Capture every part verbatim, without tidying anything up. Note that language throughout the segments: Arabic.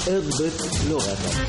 اضبط لغتك.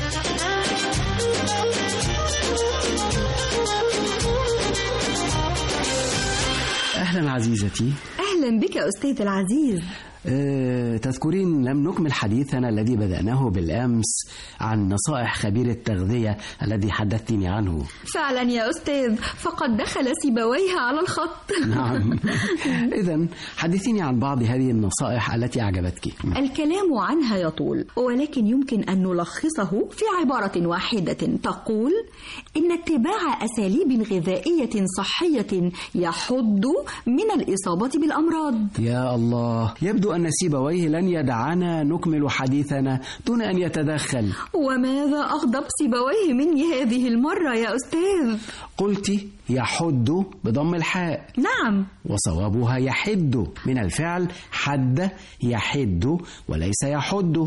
أهلا عزيزتي. أهلا بك أستاذ العزيز. أه، تذكرين لم نكمل حديثنا الذي بدأناه بالأمس عن نصائح خبير التغذية الذي حدثتني عنه. فعلا يا أستاذ، فقد دخل سيبويه على الخط. نعم. إذن حدثيني عن بعض هذه النصائح التي أعجبتك. الكلام عنها يطول، ولكن يمكن أن نلخصه في عبارة واحدة تقول إن اتباع أساليب غذائية صحية يحد من الإصابة بالأمراض. يا الله، يبدو أن سيبويه لن يدعنا نكمل حديثنا دون أن يتدخل. وماذا أغضب سيبويه مني هذه المرة يا أستاذ؟ قلت يحد بضم الحاء. نعم، وصوابها يحد، من الفعل حد يحد وليس يحد.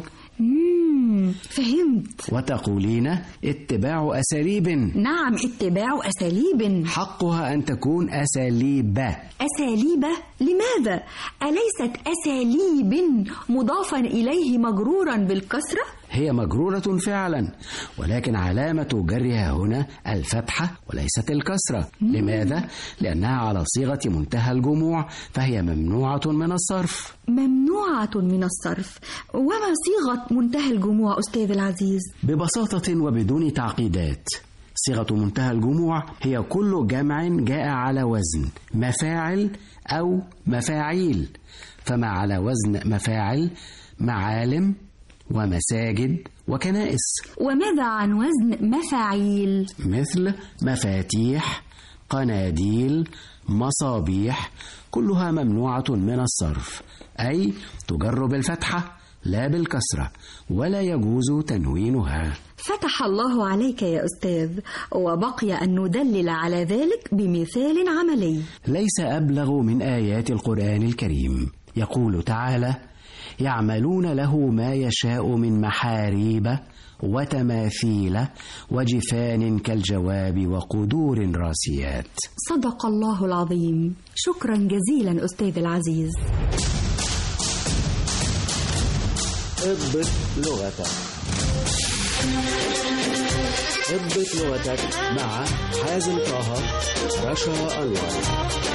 مم. فهمت. وتقولين اتباع أساليب. نعم، اتباع أساليب. حقها أن تكون أساليب. أساليب؟ لماذا؟ أليست أساليب مضافا إليه مجرورا بالكسرة؟ هي مجرورة فعلا، ولكن علامة جرها هنا الفتحة وليست الكسرة. لماذا؟ لأنها على صيغة منتهى الجموع، فهي ممنوعة من الصرف. ممنوعة من الصرف. وما صيغة منتهى الجموع أستاذ العزيز؟ ببساطة وبدون تعقيدات، صيغة منتهى الجموع هي كل جمع جاء على وزن مفاعل أو مفاعيل. فما على وزن مفاعل معالم ومساجد وكنائس. وماذا عن وزن مفاعيل؟ مثل مفاتيح، قناديل، مصابيح، كلها ممنوعة من الصرف، أي تجر بالفتحة لا بالكسرة، ولا يجوز تنوينها. فتح الله عليك يا أستاذ، وبقي أن ندلل على ذلك بمثال عملي. ليس أبلغ من آيات القرآن الكريم. يقول تعالى: يعملون له ما يشاء من محاريب وتماثيل وجفان كالجواب وقدور راسيات. صدق الله العظيم. شكرا جزيلا أستاذ العزيز. اضبط لغتك. اضبط لغتك مع حازم طه، رشا أنور.